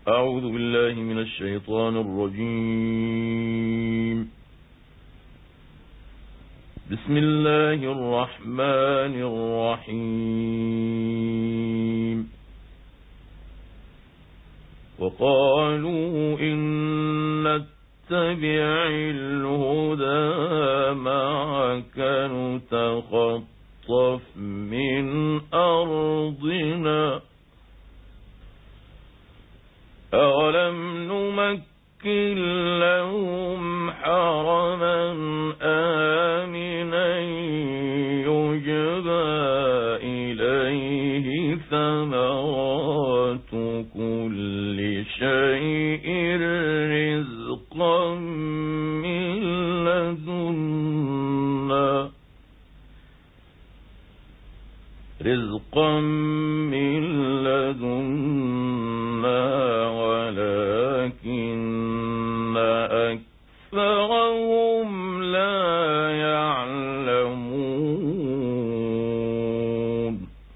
أعوذ بالله من الشيطان الرجيم. بسم الله الرحمن الرحيم. وقالوا إن نتبع الهدى معك نتخطف من أرضنا أولم نمكن لهم حرما آمنا يجبى إليه ثمرات كل شيء رزقا من لدنا ولكن أكثرهم لا يعلمون.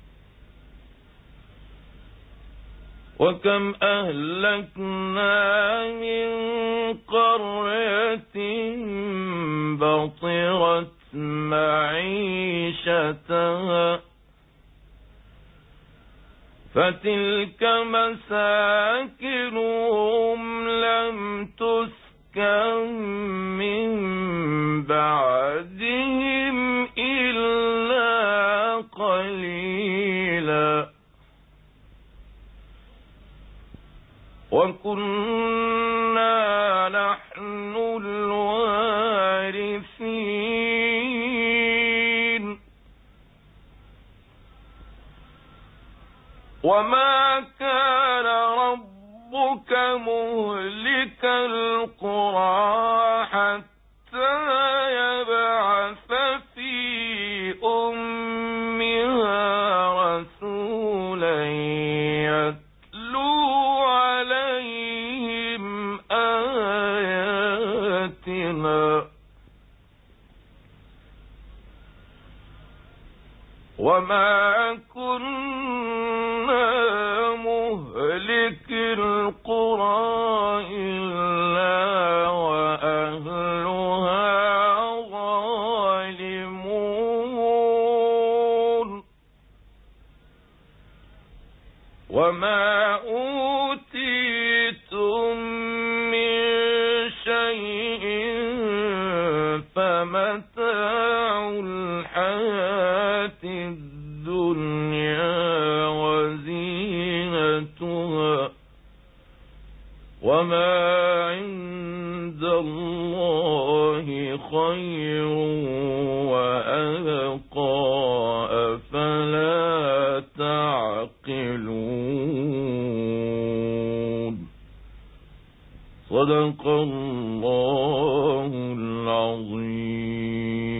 وكم أهلكنا من قرية بطرت معيشتها فتلك مساكنهم لم تسكن من بعدهم إلا قليلا وكنا نحن الوارثين. وما كان ربك مهلك القرى حتى يبعث في أمها رسولا يتلو عليهم آياتنا وما كنا مهلك القرى إلا وأهلها ظالمون. وما أوتيتم من شيء فمتاع الحياة الدنيا وزينتها وما عند الله خير وأبقى أفلا تعقلون. صدق الله العظيم.